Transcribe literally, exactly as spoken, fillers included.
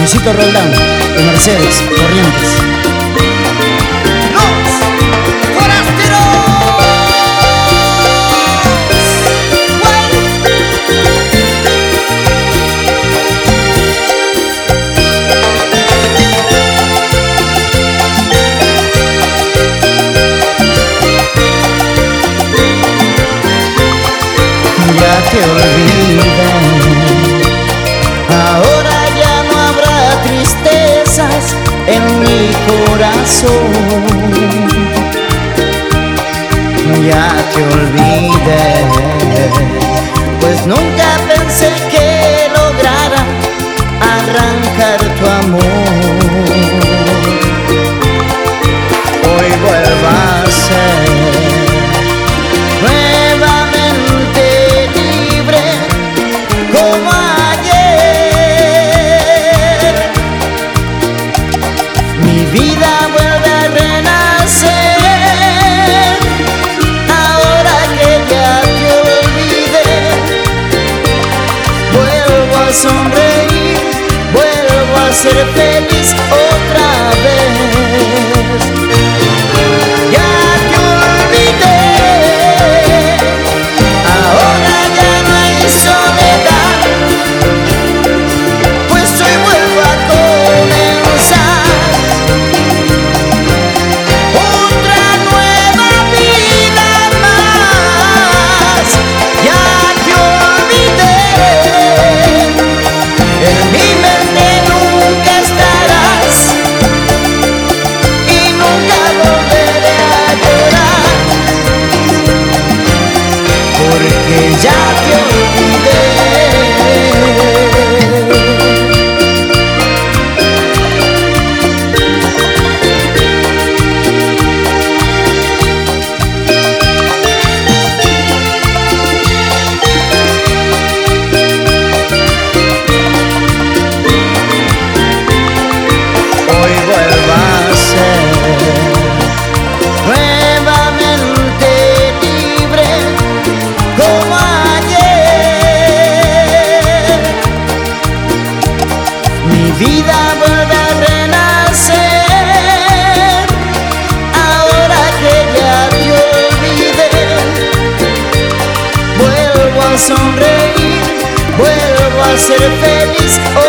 Luisito Roldán de Mercedes, Corrientes. Ya te olvidé, ahora ya no habrá tristezas en mi corazón. Ya te olvidé, pues nunca pensé que lograra arrancar tu amor. Hoy vuelvo a ser vida vuelve a renacer. Ahora que ya te olvidé, vuelvo a sonreír, vuelvo a ser feliz otra vez. Ya te olvidé, ahora ya no hay soledad, pues hoy vuelvo a comenzar. Ya te olvidé. Hoy vuelvo a ser nuevamente libre como mi vida vuelve a renacer. Ahora que ya te olvidé, vuelvo a sonreír, vuelvo a ser feliz.